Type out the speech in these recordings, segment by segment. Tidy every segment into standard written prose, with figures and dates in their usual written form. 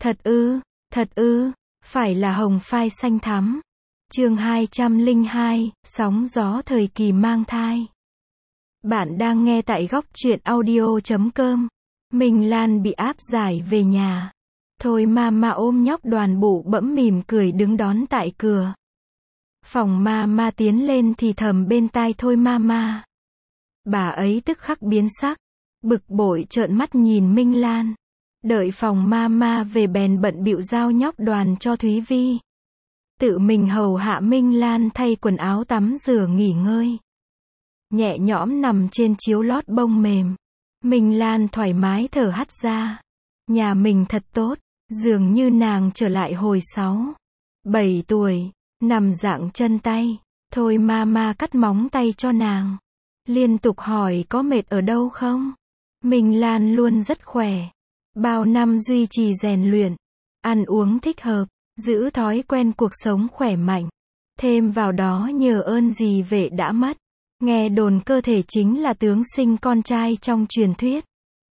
Thật ư, phải là hồng phai xanh thắm. Chương 202, sóng gió thời kỳ mang thai. Bạn đang nghe tại góc truyện audio.com. Minh Lan bị áp giải về nhà. Thôi mama ôm nhóc Đoàn bụ bẫm mỉm cười đứng đón tại cửa. Phòng mama tiến lên thì thầm bên tai Thôi mama. Bà ấy tức khắc biến sắc, bực bội trợn mắt nhìn Minh Lan. Đợi phòng mama về bèn bận bịu giao nhóc Đoàn cho Thúy Vi. Tự mình hầu hạ Minh Lan thay quần áo tắm rửa nghỉ ngơi. Nhẹ nhõm nằm trên chiếu lót bông mềm. Minh Lan thoải mái thở hắt ra. Nhà mình thật tốt, dường như nàng trở lại hồi 7 tuổi, nằm dạng chân tay. Thôi mama cắt móng tay cho nàng. Liên tục hỏi có mệt ở đâu không? Minh Lan luôn rất khỏe. Bao năm duy trì rèn luyện, ăn uống thích hợp, giữ thói quen cuộc sống khỏe mạnh. Thêm vào đó nhờ ơn dì Vệ đã mất. Nghe đồn cơ thể chính là tướng sinh con trai trong truyền thuyết.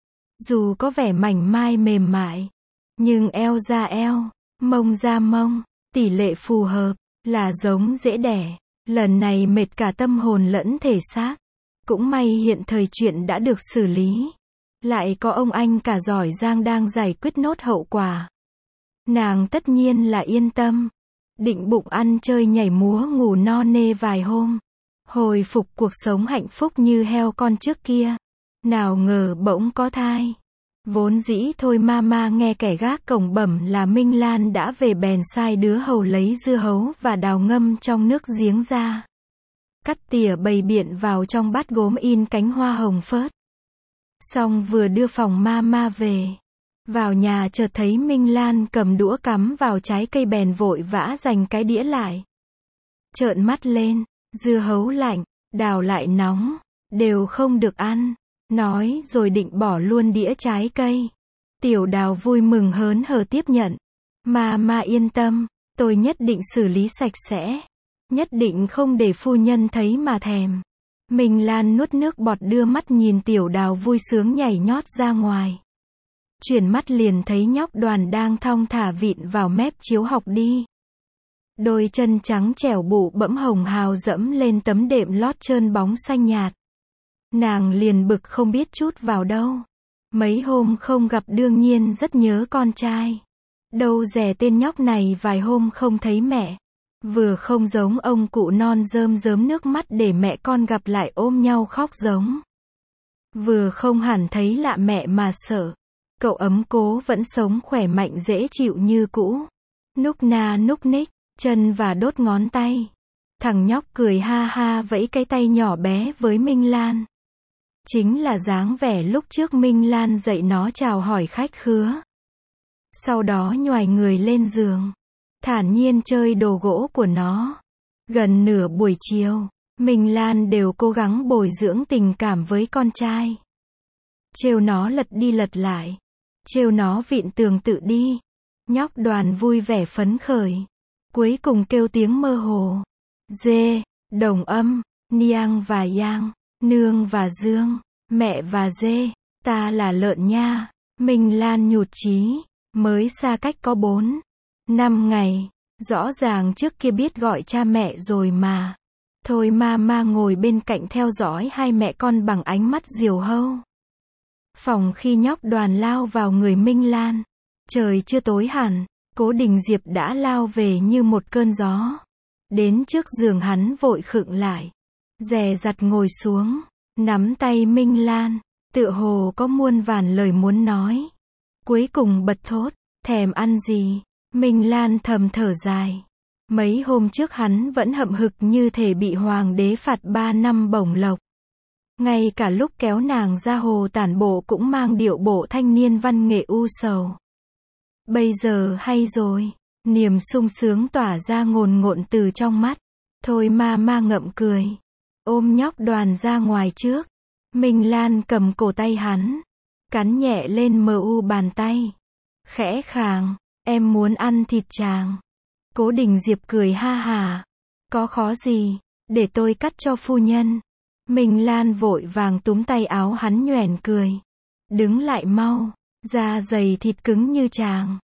Dù có vẻ mảnh mai mềm mại, nhưng eo ra eo, mông ra mông, tỷ lệ phù hợp, là giống dễ đẻ. Lần này mệt cả tâm hồn lẫn thể xác. Cũng may hiện thời chuyện đã được xử lý. Lại có ông anh cả giỏi giang đang giải quyết nốt hậu quả. Nàng tất nhiên là yên tâm. Định bụng ăn chơi nhảy múa ngủ no nê vài hôm. Hồi phục cuộc sống hạnh phúc như heo con trước kia. Nào ngờ bỗng có thai. Vốn dĩ Thôi mama nghe kẻ gác cổng bẩm là Minh Lan đã về bèn sai đứa hầu lấy dưa hấu và đào ngâm trong nước giếng ra. Cắt tỉa bày biện vào trong bát gốm in cánh hoa hồng phớt. Xong vừa đưa phòng mama về. Vào nhà chợt thấy Minh Lan cầm đũa cắm vào trái cây bèn vội vã giành cái đĩa lại. Trợn mắt lên, dưa hấu lạnh, đào lại nóng, đều không được ăn. Nói rồi định bỏ luôn đĩa trái cây. Tiểu Đào vui mừng hớn hở tiếp nhận. Mama yên tâm, tôi nhất định xử lý sạch sẽ. Nhất định không để phu nhân thấy mà thèm. Minh Lan nuốt nước bọt đưa mắt nhìn Tiểu Đào vui sướng nhảy nhót ra ngoài. Chuyển mắt liền thấy nhóc Đoàn đang thong thả vịn vào mép chiếu học đi. Đôi chân trắng trẻo bụ bẫm hồng hào dẫm lên tấm đệm lót trơn bóng xanh nhạt. Nàng liền bực không biết chút vào đâu. Mấy hôm không gặp đương nhiên rất nhớ con trai. Đâu dè tên nhóc này vài hôm không thấy mẹ. Vừa không giống ông cụ non rơm rớm nước mắt để mẹ con gặp lại ôm nhau khóc giống. Vừa không hẳn thấy lạ mẹ mà sợ. Cậu ấm cố vẫn sống khỏe mạnh dễ chịu như cũ. Núc na núc ních, chân và đốt ngón tay. Thằng nhóc cười ha ha vẫy cái tay nhỏ bé với Minh Lan. Chính là dáng vẻ lúc trước Minh Lan dạy nó chào hỏi khách khứa. Sau đó nhoài người lên giường. Thản nhiên chơi đồ gỗ của nó. Gần nửa buổi chiều, Minh Lan đều cố gắng bồi dưỡng tình cảm với con trai. Trêu nó lật đi lật lại. Trêu nó vịn tường tự đi. Nhóc Đoàn vui vẻ phấn khởi. Cuối cùng kêu tiếng mơ hồ. Dê, đồng âm, niang và yang, nương và dương, mẹ và dê, ta là lợn nha. Minh Lan nhụt chí. Mới xa cách có 4-5 ngày. Rõ ràng trước kia biết gọi cha mẹ rồi mà. Thôi mama ngồi bên cạnh theo dõi hai mẹ con bằng ánh mắt diều hâu. Phòng khi nhóc Đoàn lao vào người Minh Lan. Trời chưa tối hẳn, Cố Đình Diệp đã lao về như một cơn gió. Đến trước giường hắn vội khựng lại. Dè dặt ngồi xuống, nắm tay Minh Lan, tựa hồ có muôn vàn lời muốn nói. Cuối cùng bật thốt, thèm ăn gì? Minh Lan thầm thở dài. Mấy hôm trước hắn vẫn hậm hực như thể bị hoàng đế phạt 3 năm bổng lộc. Ngay cả lúc kéo nàng ra hồ tản bộ cũng mang điệu bộ thanh niên văn nghệ u sầu. Bây giờ hay rồi, niềm sung sướng tỏa ra ngồn ngộn từ trong mắt. Thôi mama ngậm cười, ôm nhóc Đoàn ra ngoài trước. Minh Lan cầm cổ tay hắn, cắn nhẹ lên mu bàn tay. Khẽ khàng, em muốn ăn thịt chàng. Cố Đình Diệp cười ha hà. Có khó gì, để tôi cắt cho phu nhân. Minh Lan vội vàng túm tay áo hắn nhoẻn cười. Đứng lại mau, da dày thịt cứng như chàng.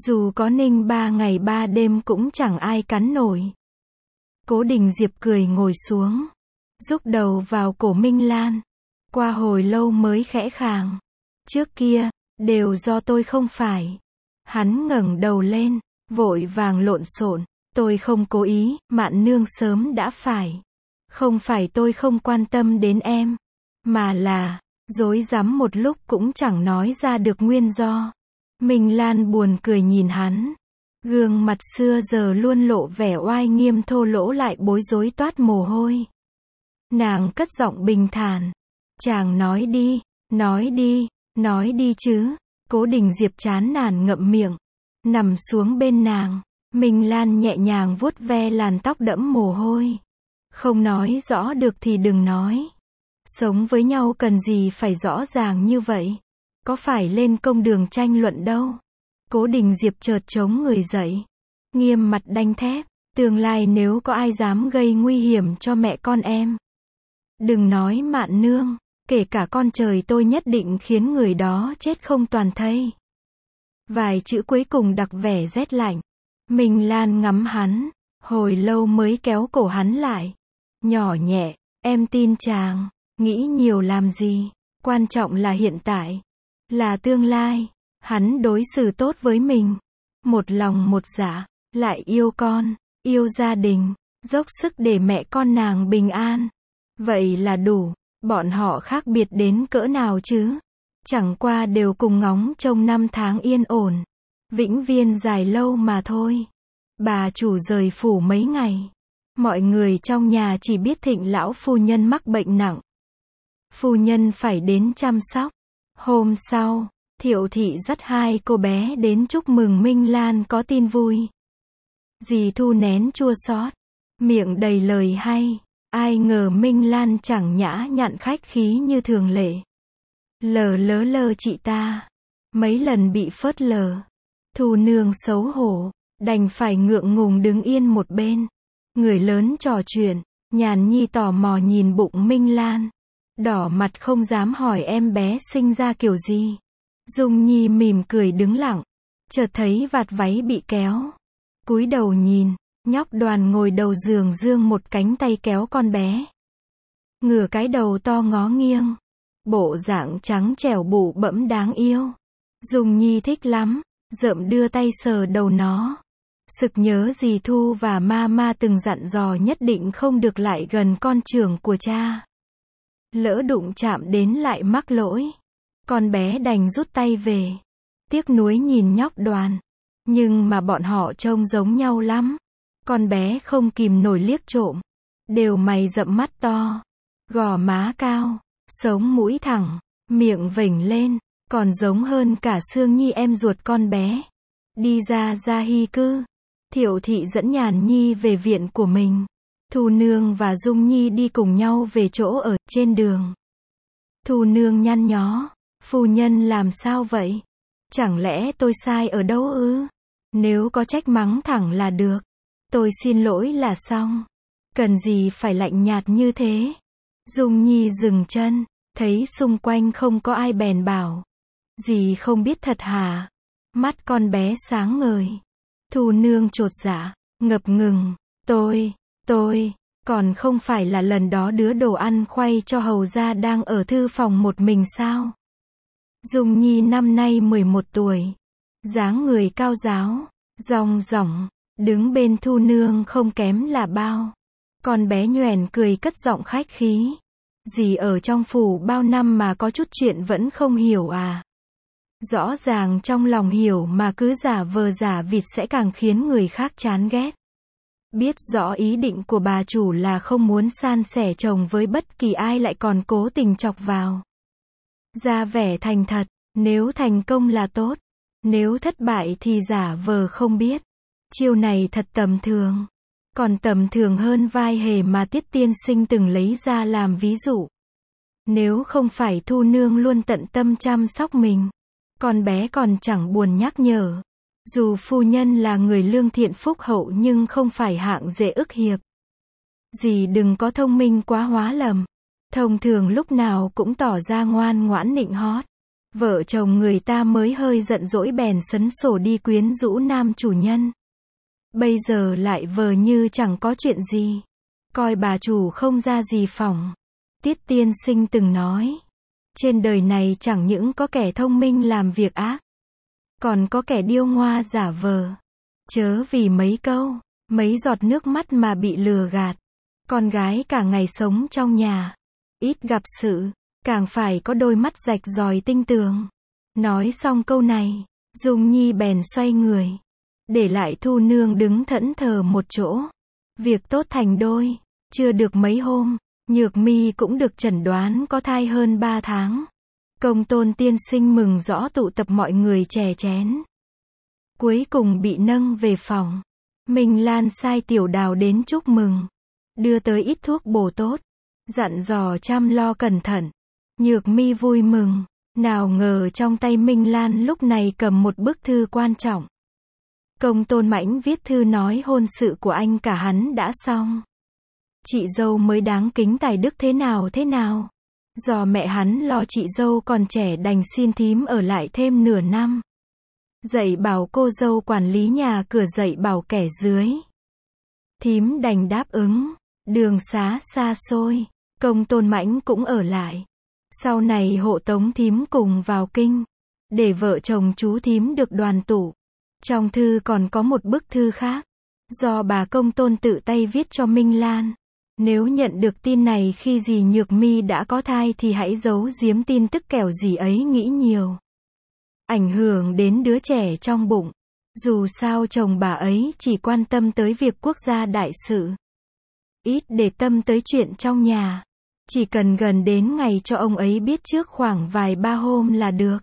Dù có ninh 3 ngày 3 đêm cũng chẳng ai cắn nổi. Cố Đình Diệp cười ngồi xuống, rúc đầu vào cổ Minh Lan. Qua hồi lâu mới khẽ khàng. Trước kia, đều do tôi không phải. Hắn ngẩng đầu lên, vội vàng lộn xộn. Tôi không cố ý, Mạn nương sớm đã phải. Không phải tôi không quan tâm đến em, mà là, rối rắm một lúc cũng chẳng nói ra được nguyên do. Minh Lan buồn cười nhìn hắn. Gương mặt xưa giờ luôn lộ vẻ oai nghiêm thô lỗ lại bối rối toát mồ hôi. Nàng cất giọng bình thản. Chàng nói đi, nói đi, nói đi chứ. Cố Đình Diệp chán nản ngậm miệng, nằm xuống bên nàng. Minh Lan nhẹ nhàng vuốt ve làn tóc đẫm mồ hôi. Không nói rõ được thì đừng nói. Sống với nhau cần gì phải rõ ràng như vậy. Có phải lên công đường tranh luận đâu. Cố Đình Diệp chợt chống người dậy, nghiêm mặt đanh thép. Tương lai nếu có ai dám gây nguy hiểm cho mẹ con em, đừng nói Mạn nương, kể cả con trời tôi nhất định khiến người đó chết không toàn thây. Vài chữ cuối cùng đặc vẻ rét lạnh. Minh Lan ngắm hắn, hồi lâu mới kéo cổ hắn lại. Nhỏ nhẹ, em tin chàng, nghĩ nhiều làm gì, quan trọng là hiện tại, là tương lai. Hắn đối xử tốt với mình, một lòng một dạ, lại yêu con, yêu gia đình, dốc sức để mẹ con nàng bình an. Vậy là đủ. Bọn họ khác biệt đến cỡ nào chứ? Chẳng qua đều cùng ngóng trông năm tháng yên ổn, vĩnh viên dài lâu mà thôi. Bà chủ rời phủ mấy ngày, mọi người trong nhà chỉ biết Thịnh lão phu nhân mắc bệnh nặng. Phu nhân phải đến chăm sóc. Hôm sau, Thiệu thị dắt hai cô bé đến chúc mừng Minh Lan có tin vui. Dì Thu nén chua xót, miệng đầy lời hay. Ai ngờ Minh Lan chẳng nhã nhặn khách khí như thường lệ. Lờ chị ta. Mấy lần bị phớt lờ. Thu nương xấu hổ, đành phải ngượng ngùng đứng yên một bên. Người lớn trò chuyện, Nhàn Nhi tò mò nhìn bụng Minh Lan. Đỏ mặt không dám hỏi em bé sinh ra kiểu gì. Dung Nhi mỉm cười đứng lặng, chợt thấy vạt váy bị kéo. Cúi đầu nhìn, nhóc Đoàn ngồi đầu giường dương một cánh tay kéo con bé. Ngửa cái đầu to ngó nghiêng. Bộ dạng trắng trẻo bụ bẫm đáng yêu. Dung Nhi thích lắm, rợm đưa tay sờ đầu nó. Sực nhớ dì Thu và mama từng dặn dò nhất định không được lại gần con trưởng của cha. Lỡ đụng chạm đến lại mắc lỗi. Con bé đành rút tay về. Tiếc nuối nhìn nhóc Đoàn. Nhưng mà bọn họ trông giống nhau lắm. Con bé không kìm nổi liếc trộm. Đều mày rậm mắt to, gò má cao, sống mũi thẳng, miệng vểnh lên, còn giống hơn cả Sương Nhi em ruột con bé. Đi ra Gia Hy cư. Thiệu thị dẫn Nhàn Nhi về viện của mình. Thu nương và Dung Nhi đi cùng nhau về chỗ ở. Trên đường, Thu nương nhăn nhó. Phu nhân làm sao vậy? Chẳng lẽ tôi sai ở đâu ư? Nếu có trách mắng thẳng là được. Tôi xin lỗi là xong. Cần gì phải lạnh nhạt như thế? Dung Nhi dừng chân, thấy xung quanh không có ai bèn bảo. Dì không biết thật hả? Mắt con bé sáng ngời. Thu nương chột dạ, ngập ngừng. Tôi, còn không phải là lần đó đứa đồ ăn khuây cho hầu gia đang ở thư phòng một mình sao? Dung Nhi năm nay 11 tuổi. Dáng người cao ráo, rong rỏng, đứng bên Thu nương không kém là bao. Con bé nhoẻn cười cất giọng khách khí. Dì ở trong phủ bao năm mà có chút chuyện vẫn không hiểu à? Rõ ràng trong lòng hiểu mà cứ giả vờ giả vịt sẽ càng khiến người khác chán ghét. Biết rõ ý định của bà chủ là không muốn san sẻ chồng với bất kỳ ai lại còn cố tình chọc vào. Ra vẻ thành thật, nếu thành công là tốt, nếu thất bại thì giả vờ không biết. Chiêu này thật tầm thường. Còn tầm thường hơn vai hề mà Tiết tiên sinh từng lấy ra làm ví dụ. Nếu không phải Thu nương luôn tận tâm chăm sóc mình, con bé còn chẳng buồn nhắc nhở. Dù phu nhân là người lương thiện phúc hậu nhưng không phải hạng dễ ức hiệp. Dì đừng có thông minh quá hóa lầm. Thông thường lúc nào cũng tỏ ra ngoan ngoãn nịnh hót. Vợ chồng người ta mới hơi giận dỗi bèn sấn sổ đi quyến rũ nam chủ nhân. Bây giờ lại vờ như chẳng có chuyện gì. Coi bà chủ không ra gì phỏng. Tiết tiên sinh từng nói. Trên đời này chẳng những có kẻ thông minh làm việc ác. Còn có kẻ điêu ngoa giả vờ. Chớ vì mấy câu, mấy giọt nước mắt mà bị lừa gạt. Con gái cả ngày sống trong nhà. Ít gặp sự, càng phải có đôi mắt rạch ròi tinh tường. Nói xong câu này, Dung Nhi bèn xoay người. Để lại Thu Nương đứng thẫn thờ một chỗ. Việc tốt thành đôi. Chưa được mấy hôm, Nhược Mi cũng được chẩn đoán có thai hơn 3 tháng. Công Tôn tiên sinh mừng rõ tụ tập mọi người chè chén. Cuối cùng bị nâng về phòng. Minh Lan sai Tiểu Đào đến chúc mừng. Đưa tới ít thuốc bổ tốt. Dặn dò chăm lo cẩn thận. Nhược Mi vui mừng. Nào ngờ trong tay Minh Lan lúc này cầm một bức thư quan trọng. Công Tôn Mãnh viết thư nói hôn sự của anh cả hắn đã xong. Chị dâu mới đáng kính tài đức thế nào. Do mẹ hắn lo chị dâu còn trẻ đành xin thím ở lại thêm nửa năm. Dạy bảo cô dâu quản lý nhà cửa, dạy bảo kẻ dưới. Thím đành đáp ứng. Đường xá xa xôi, Công Tôn Mãnh cũng ở lại. Sau này hộ tống thím cùng vào kinh. Để vợ chồng chú thím được đoàn tụ. Trong thư còn có một bức thư khác. Do bà Công Tôn tự tay viết cho Minh Lan. Nếu nhận được tin này khi dì Nhược Mi đã có thai thì hãy giấu giếm tin tức kẻo dì ấy nghĩ nhiều. Ảnh hưởng đến đứa trẻ trong bụng. Dù sao chồng bà ấy chỉ quan tâm tới việc quốc gia đại sự. Ít để tâm tới chuyện trong nhà. Chỉ cần gần đến ngày cho ông ấy biết trước khoảng vài ba hôm là được.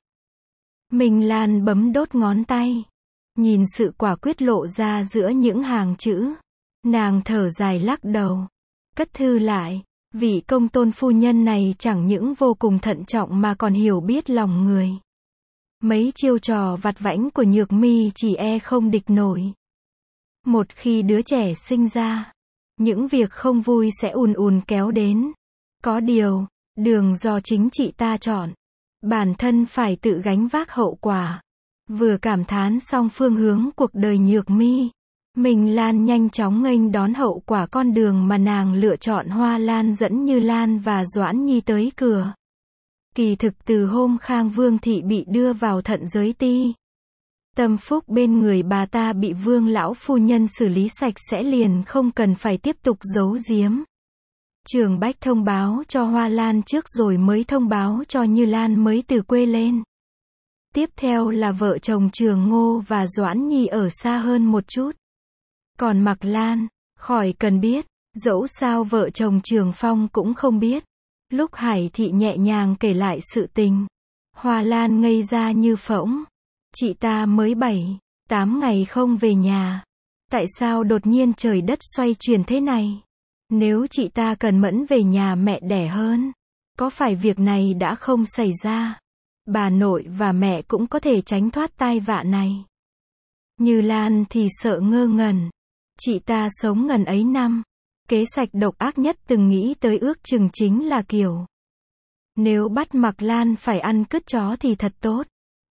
Minh Lan bấm đốt ngón tay. Nhìn sự quả quyết lộ ra giữa những hàng chữ. Nàng thở dài lắc đầu. Cất thư lại. Vị Công Tôn phu nhân này chẳng những vô cùng thận trọng mà còn hiểu biết lòng người. Mấy chiêu trò vặt vãnh của Nhược Mi chỉ e không địch nổi. Một khi đứa trẻ sinh ra, những việc không vui sẽ ùn ùn kéo đến. Có điều, đường do chính chị ta chọn. Bản thân phải tự gánh vác hậu quả. Vừa cảm thán xong phương hướng cuộc đời Nhược Mi, Minh Lan nhanh chóng nghênh đón hậu quả con đường mà nàng lựa chọn. Hoa Lan dẫn Như Lan và Doãn Nhi tới cửa. Kỳ thực từ hôm Khang Vương thị bị đưa vào thận giới ti, tâm phúc bên người bà ta bị Vương lão phu nhân xử lý sạch sẽ, liền không cần phải tiếp tục giấu giếm. Trường Bách thông báo cho Hoa Lan trước rồi mới thông báo cho Như Lan mới từ quê lên. Tiếp theo là vợ chồng Trường Ngô và Doãn Nhi ở xa hơn một chút. Còn Mạc Lan, khỏi cần biết, dẫu sao vợ chồng Trường Phong cũng không biết. Lúc Hải thị nhẹ nhàng kể lại sự tình, Hoa Lan ngây ra như phỗng. Chị ta mới 7-8 ngày không về nhà. Tại sao đột nhiên trời đất xoay chuyển thế này? Nếu chị ta cần mẫn về nhà mẹ đẻ hơn, có phải việc này đã không xảy ra? Bà nội và mẹ cũng có thể tránh thoát tai vạ này. Như Lan thì sợ ngơ ngẩn. Chị ta sống ngần ấy năm. Kế sạch độc ác nhất từng nghĩ tới ước chừng chính là kiểu. Nếu bắt Mạc Lan phải ăn cứt chó thì thật tốt.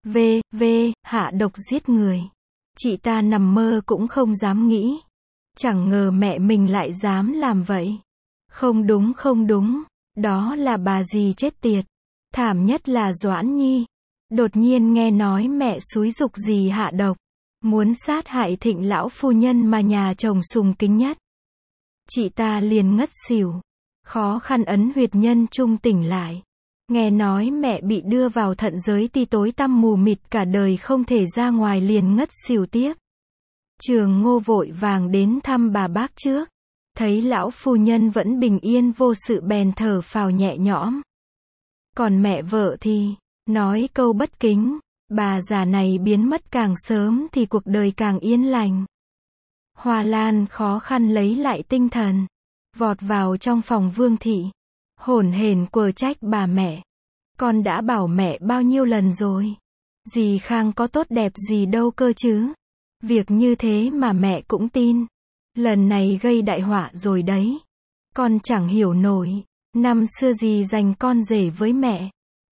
Hạ độc giết người. Chị ta nằm mơ cũng không dám nghĩ. Chẳng ngờ mẹ mình lại dám làm vậy. Không đúng. Đó là bà dì chết tiệt. Thảm nhất là Doãn Nhi. Đột nhiên nghe nói mẹ xúi giục dì hạ độc. Muốn sát hại Thịnh lão phu nhân mà nhà chồng sùng kính nhất. Chị ta liền ngất xỉu. Khó khăn ấn huyệt nhân trung tỉnh lại. Nghe nói mẹ bị đưa vào thận giới ti, tối tăm mù mịt cả đời không thể ra ngoài, liền ngất xỉu tiếp. Trường Ngô vội vàng đến thăm bà bác trước. Thấy lão phu nhân vẫn bình yên vô sự bèn thở phào nhẹ nhõm. Còn mẹ vợ thì, nói câu bất kính, bà già này biến mất càng sớm thì cuộc đời càng yên lành. Hoa Lan khó khăn lấy lại tinh thần, vọt vào trong phòng Vương thị, hổn hển quờ trách bà mẹ. Con đã bảo mẹ bao nhiêu lần rồi. Dì Khang có tốt đẹp gì đâu cơ chứ. Việc như thế mà mẹ cũng tin. Lần này gây đại họa rồi đấy. Con chẳng hiểu nổi. Năm xưa dì giành con rể với mẹ.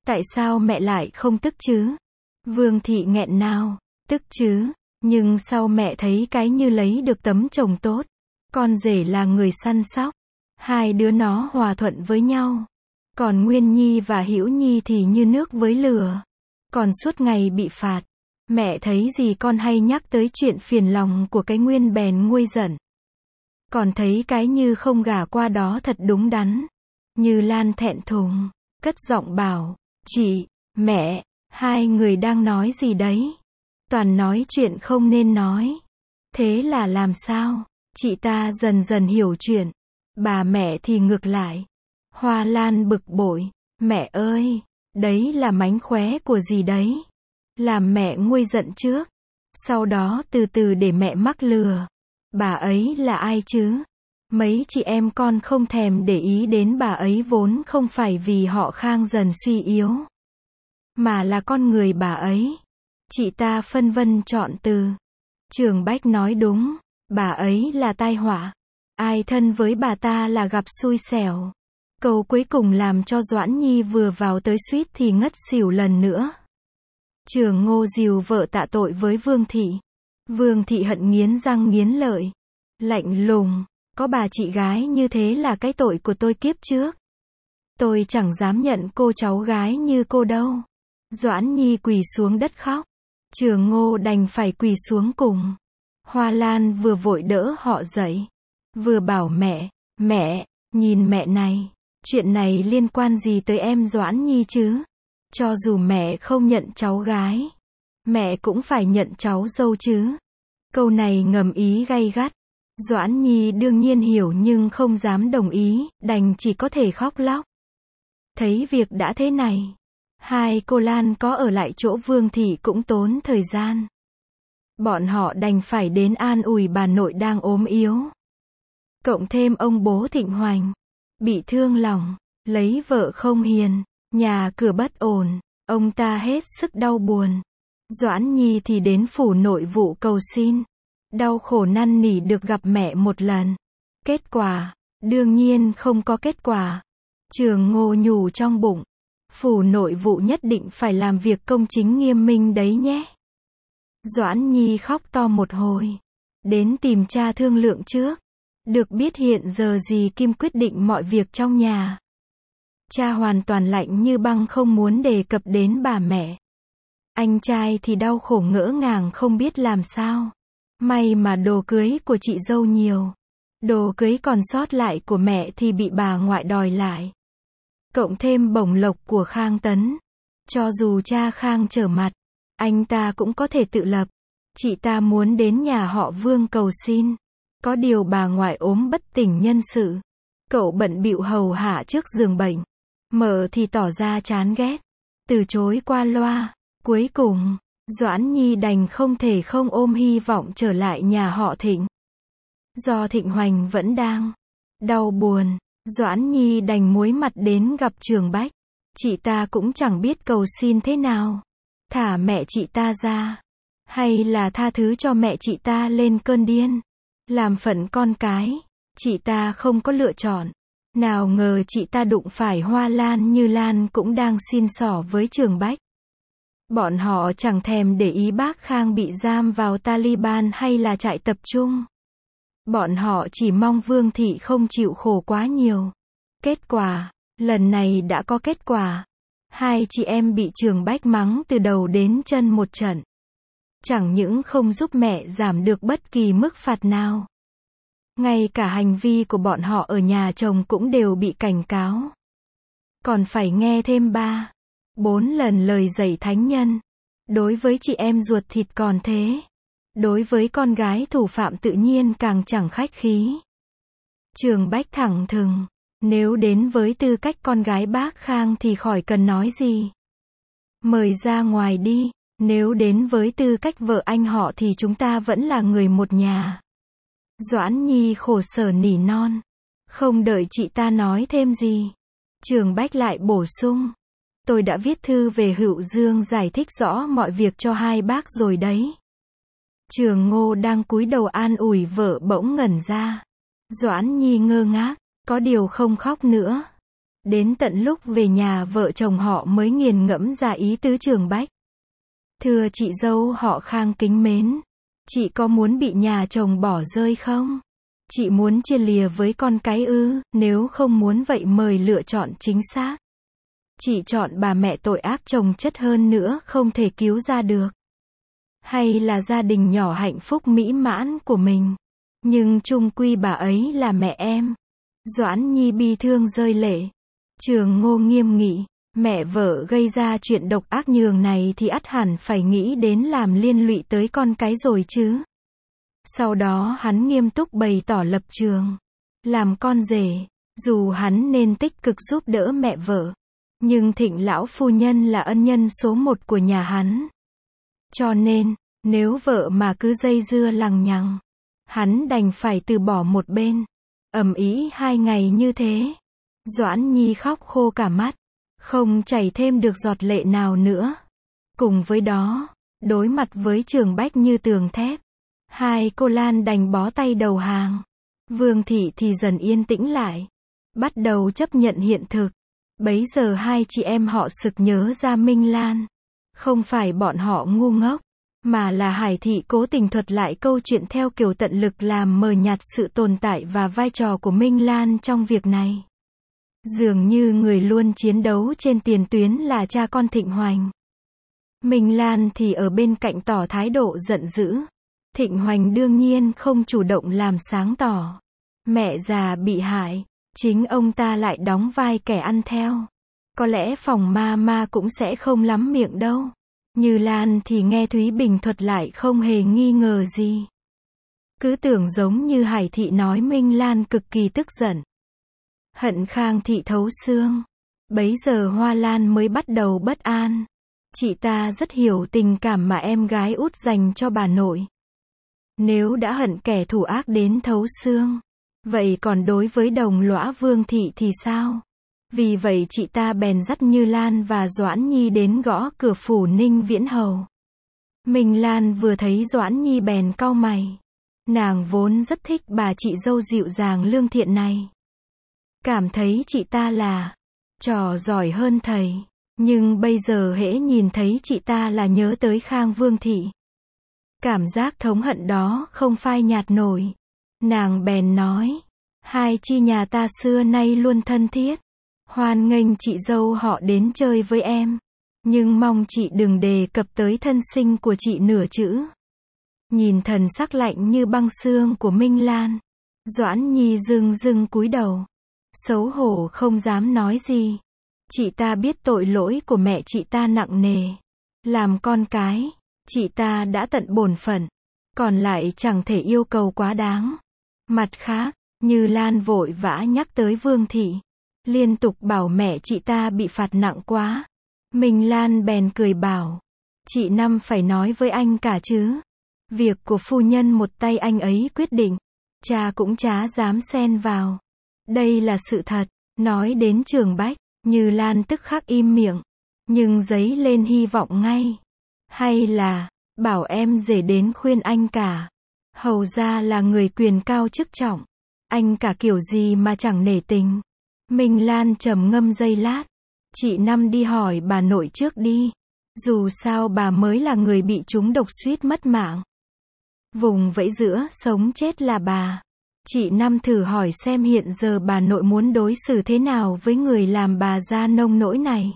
Tại sao mẹ lại không tức chứ? Vương Thị nghẹn nào. Tức chứ, nhưng sau mẹ thấy cái Như lấy được tấm chồng tốt, con rể là người săn sóc, hai đứa nó hòa thuận với nhau. Còn Nguyên Nhi và Hữu Nhi thì như nước với lửa, còn suốt ngày bị phạt. Mẹ thấy gì con hay nhắc tới chuyện phiền lòng của cái Nguyên bèn nguôi giận. Còn thấy cái Như không gả qua đó thật đúng đắn. Như Lan thẹn thùng, cất giọng bảo, chị, mẹ, hai người đang nói gì đấy? Toàn nói chuyện không nên nói. Thế là làm sao? Chị ta dần dần hiểu chuyện. Bà mẹ thì ngược lại. Hoa Lan bực bội, mẹ ơi, đấy là mánh khóe của gì đấy? Làm mẹ nguôi giận trước, sau đó từ từ để mẹ mắc lừa. Bà ấy là ai chứ? Mấy chị em con không thèm để ý đến bà ấy vốn không phải vì họ Khang dần suy yếu, mà là con người bà ấy. Chị ta phân vân chọn từ. Trường Bách nói đúng, bà ấy là tai họa. Ai thân với bà ta là gặp xui xẻo. Câu cuối cùng làm cho Doãn Nhi vừa vào tới suýt thì ngất xỉu lần nữa. Trường Ngô dìu vợ tạ tội với Vương Thị. Vương Thị hận nghiến răng nghiến lợi. Lạnh lùng, có bà chị gái như thế là cái tội của tôi kiếp trước. Tôi chẳng dám nhận cô cháu gái như cô đâu. Doãn Nhi quỳ xuống đất khóc. Trường Ngô đành phải quỳ xuống cùng. Hoa Lan vừa vội đỡ họ dậy, vừa bảo mẹ, nhìn mẹ này, chuyện này liên quan gì tới em Doãn Nhi chứ? Cho dù mẹ không nhận cháu gái, mẹ cũng phải nhận cháu dâu chứ. Câu này ngầm ý gay gắt. Doãn Nhi đương nhiên hiểu nhưng không dám đồng ý, đành chỉ có thể khóc lóc. Thấy việc đã thế này, hai cô Lan có ở lại chỗ Vương Thị cũng tốn thời gian. Bọn họ đành phải đến an ủi bà nội đang ốm yếu. Cộng thêm ông bố Thịnh Hoành, bị thương lòng, lấy vợ không hiền, nhà cửa bất ổn, ông ta hết sức đau buồn. Doãn Nhi thì đến phủ nội vụ cầu xin, đau khổ năn nỉ được gặp mẹ một lần. Kết quả, đương nhiên không có kết quả. Trường Ngô nhủ trong bụng, phủ nội vụ nhất định phải làm việc công chính nghiêm minh đấy nhé. Doãn Nhi khóc to một hồi, đến tìm cha thương lượng trước. Được biết hiện giờ dì Kim quyết định mọi việc trong nhà. Cha hoàn toàn lạnh như băng không muốn đề cập đến bà mẹ. Anh trai thì đau khổ ngỡ ngàng không biết làm sao. May mà đồ cưới của chị dâu nhiều. Đồ cưới còn sót lại của mẹ thì bị bà ngoại đòi lại. Cộng thêm bổng lộc của Khang Tấn. Cho dù cha Khang trở mặt, anh ta cũng có thể tự lập. Chị ta muốn đến nhà họ Vương cầu xin. Có điều bà ngoại ốm bất tỉnh nhân sự. Cậu bận bịu hầu hạ trước giường bệnh. Mợ thì tỏ ra chán ghét, từ chối qua loa. Cuối cùng, Doãn Nhi đành không thể không ôm hy vọng trở lại nhà họ Thịnh. Do Thịnh Hoành vẫn đang đau buồn, Doãn Nhi đành muối mặt đến gặp Trường Bách. Chị ta cũng chẳng biết cầu xin thế nào. Thả mẹ chị ta ra, hay là tha thứ cho mẹ chị ta lên cơn điên. Làm phận con cái, chị ta không có lựa chọn. Nào ngờ chị ta đụng phải Hoa Lan Như Lan cũng đang xin xỏ với Trường Bách. Bọn họ chẳng thèm để ý bác Khang bị giam vào Taliban hay là trại tập trung. Bọn họ chỉ mong Vương Thị không chịu khổ quá nhiều. Kết quả, lần này đã có kết quả. Hai chị em bị Trường Bách mắng từ đầu đến chân một trận. Chẳng những không giúp mẹ giảm được bất kỳ mức phạt nào. Ngay cả hành vi của bọn họ ở nhà chồng cũng đều bị cảnh cáo. Còn phải nghe thêm 3-4 lần lời dạy thánh nhân. Đối với chị em ruột thịt còn thế. Đối với con gái thủ phạm tự nhiên càng chẳng khách khí. Trường Bách thẳng thừng. Nếu đến với tư cách con gái bác Khang thì khỏi cần nói gì. Mời ra ngoài đi. Nếu đến với tư cách vợ anh họ thì chúng ta vẫn là người một nhà. Doãn Nhi khổ sở nỉ non. Không đợi chị ta nói thêm gì, Trường Bách lại bổ sung. Tôi đã viết thư về Hữu Dương giải thích rõ mọi việc cho hai bác rồi đấy. Trường Ngô đang cúi đầu an ủi vợ bỗng ngẩn ra. Doãn Nhi ngơ ngác, có điều không khóc nữa. Đến tận lúc về nhà vợ chồng họ mới nghiền ngẫm ra ý tứ Trường Bách. Thưa chị dâu họ Khang kính mến, chị có muốn bị nhà chồng bỏ rơi không? Chị muốn chia lìa với con cái ư? Nếu không muốn vậy mời lựa chọn chính xác. Chị chọn bà mẹ tội ác chồng chất hơn nữa không thể cứu ra được. Hay là gia đình nhỏ hạnh phúc mỹ mãn của mình. Nhưng chung quy bà ấy là mẹ em. Doãn Nhi bi thương rơi lệ. Trường Ngô nghiêm nghị. Mẹ vợ gây ra chuyện độc ác nhường này thì ắt hẳn phải nghĩ đến làm liên lụy tới con cái rồi chứ. Sau đó hắn nghiêm túc bày tỏ lập trường. Làm con rể, dù hắn nên tích cực giúp đỡ mẹ vợ, nhưng Thịnh lão phu nhân là ân nhân số một của nhà hắn. Cho nên, nếu vợ mà cứ dây dưa lằng nhằng, hắn đành phải từ bỏ một bên. Ầm ĩ 2 ngày như thế. Doãn Nhi khóc khô cả mắt, không chảy thêm được giọt lệ nào nữa. Cùng với đó, đối mặt với Trường Bách như tường thép, hai cô Lan đành bó tay đầu hàng. Vương thị thì dần yên tĩnh lại, bắt đầu chấp nhận hiện thực. Bấy giờ hai chị em họ sực nhớ ra Minh Lan. Không phải bọn họ ngu ngốc, mà là Hải thị cố tình thuật lại câu chuyện theo kiểu tận lực làm mờ nhạt sự tồn tại và vai trò của Minh Lan trong việc này. Dường như người luôn chiến đấu trên tiền tuyến là cha con Thịnh Hoành. Minh Lan thì ở bên cạnh tỏ thái độ giận dữ. Thịnh Hoành đương nhiên không chủ động làm sáng tỏ. Mẹ già bị hại, chính ông ta lại đóng vai kẻ ăn theo. Có lẽ phòng ma cũng sẽ không lắm miệng đâu. Như Lan thì nghe Thúy Bình thuật lại không hề nghi ngờ gì. Cứ tưởng giống như Hải thị nói Minh Lan cực kỳ tức giận. Hận Khang thị thấu xương. Bấy giờ Hoa Lan mới bắt đầu bất an. Chị ta rất hiểu tình cảm mà em gái út dành cho bà nội. Nếu đã hận kẻ thù ác đến thấu xương, vậy còn đối với đồng lõa Vương thị thì sao? Vì vậy chị ta bèn dắt Như Lan và Doãn Nhi đến gõ cửa phủ Ninh Viễn Hầu. Minh Lan vừa thấy Doãn Nhi bèn cau mày. Nàng vốn rất thích bà chị dâu dịu dàng lương thiện này. Cảm thấy chị ta là trò giỏi hơn thầy. Nhưng bây giờ hễ nhìn thấy chị ta là nhớ tới Khang Vương thị. Cảm giác thống hận đó không phai nhạt nổi. Nàng bèn nói, hai chi nhà ta xưa nay luôn thân thiết. Hoan nghênh chị dâu họ đến chơi với em. Nhưng mong chị đừng đề cập tới thân sinh của chị nửa chữ. Nhìn thần sắc lạnh như băng xương của Minh Lan, Doãn Nhi dưng cúi đầu. Xấu hổ không dám nói gì. Chị ta biết tội lỗi của mẹ chị ta nặng nề. Làm con cái, chị ta đã tận bổn phận. Còn lại chẳng thể yêu cầu quá đáng. Mặt khác, Như Lan vội vã nhắc tới Vương thị. Liên tục bảo mẹ chị ta bị phạt nặng quá. Minh Lan bèn cười bảo. Chị Năm phải nói với anh cả chứ. Việc của phu nhân một tay anh ấy quyết định. Cha cũng chả dám xen vào. Đây là sự thật. Nói đến Trường Bách, Như Lan tức khắc im miệng. Nhưng dấy lên hy vọng ngay. Hay là, bảo em rể đến khuyên anh cả. Hầu ra là người quyền cao chức trọng. Anh cả kiểu gì mà chẳng nể tình. Minh Lan trầm ngâm giây lát. Chị Năm đi hỏi bà nội trước đi. Dù sao bà mới là người bị trúng độc suýt mất mạng. Vùng vẫy giữa sống chết là bà. Chị Năm thử hỏi xem hiện giờ bà nội muốn đối xử thế nào với người làm bà ra nông nỗi này.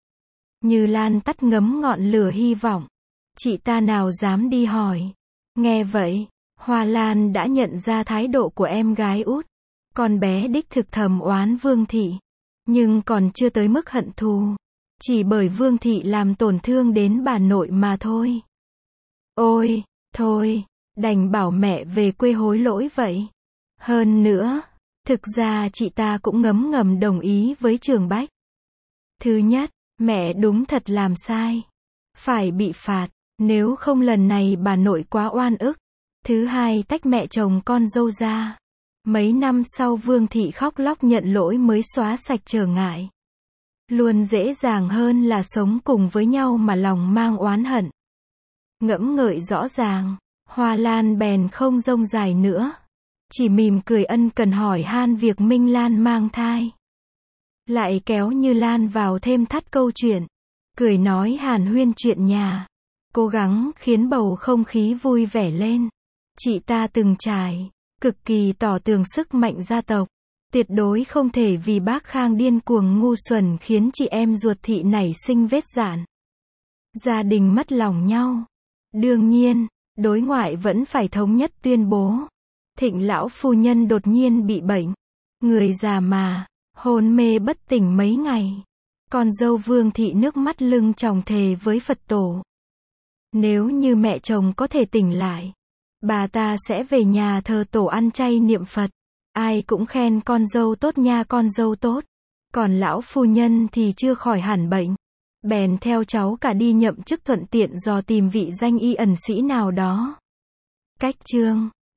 Như Lan tắt ngấm ngọn lửa hy vọng. Chị ta nào dám đi hỏi. Nghe vậy, Hoa Lan đã nhận ra thái độ của em gái út. Con bé đích thực thầm oán Vương thị. Nhưng còn chưa tới mức hận thù. Chỉ bởi Vương thị làm tổn thương đến bà nội mà thôi. Ôi, thôi, đành bảo mẹ về quê hối lỗi vậy. Hơn nữa, thực ra chị ta cũng ngấm ngầm đồng ý với Trường Bách. Thứ nhất, mẹ đúng thật làm sai. Phải bị phạt, nếu không lần này bà nội quá oan ức. Thứ hai, tách mẹ chồng con dâu ra. Mấy năm sau Vương thị khóc lóc nhận lỗi mới xóa sạch trở ngại. Luôn dễ dàng hơn là sống cùng với nhau mà lòng mang oán hận. Ngẫm ngợi rõ ràng, Hoa Lan bèn không rông dài nữa. Chỉ mỉm cười ân cần hỏi han việc Minh Lan mang thai. Lại kéo Như Lan vào thêm thắt câu chuyện. Cười nói hàn huyên chuyện nhà. Cố gắng khiến bầu không khí vui vẻ lên. Chị ta từng trải. Cực kỳ tỏ tường sức mạnh gia tộc. Tuyệt đối không thể vì bác Khang điên cuồng ngu xuẩn khiến chị em ruột thị nảy sinh vết rạn. Gia đình mất lòng nhau. Đương nhiên, đối ngoại vẫn phải thống nhất tuyên bố. Thịnh lão phu nhân đột nhiên bị bệnh. Người già mà, hôn mê bất tỉnh mấy ngày. Con dâu Vương thị nước mắt lưng tròng thề với Phật tổ. Nếu như mẹ chồng có thể tỉnh lại, bà ta sẽ về nhà thờ tổ ăn chay niệm Phật. Ai cũng khen con dâu tốt nha, con dâu tốt. Còn lão phu nhân thì chưa khỏi hẳn bệnh. Bèn theo cháu cả đi nhậm chức thuận tiện dò tìm vị danh y ẩn sĩ nào đó. Cách chương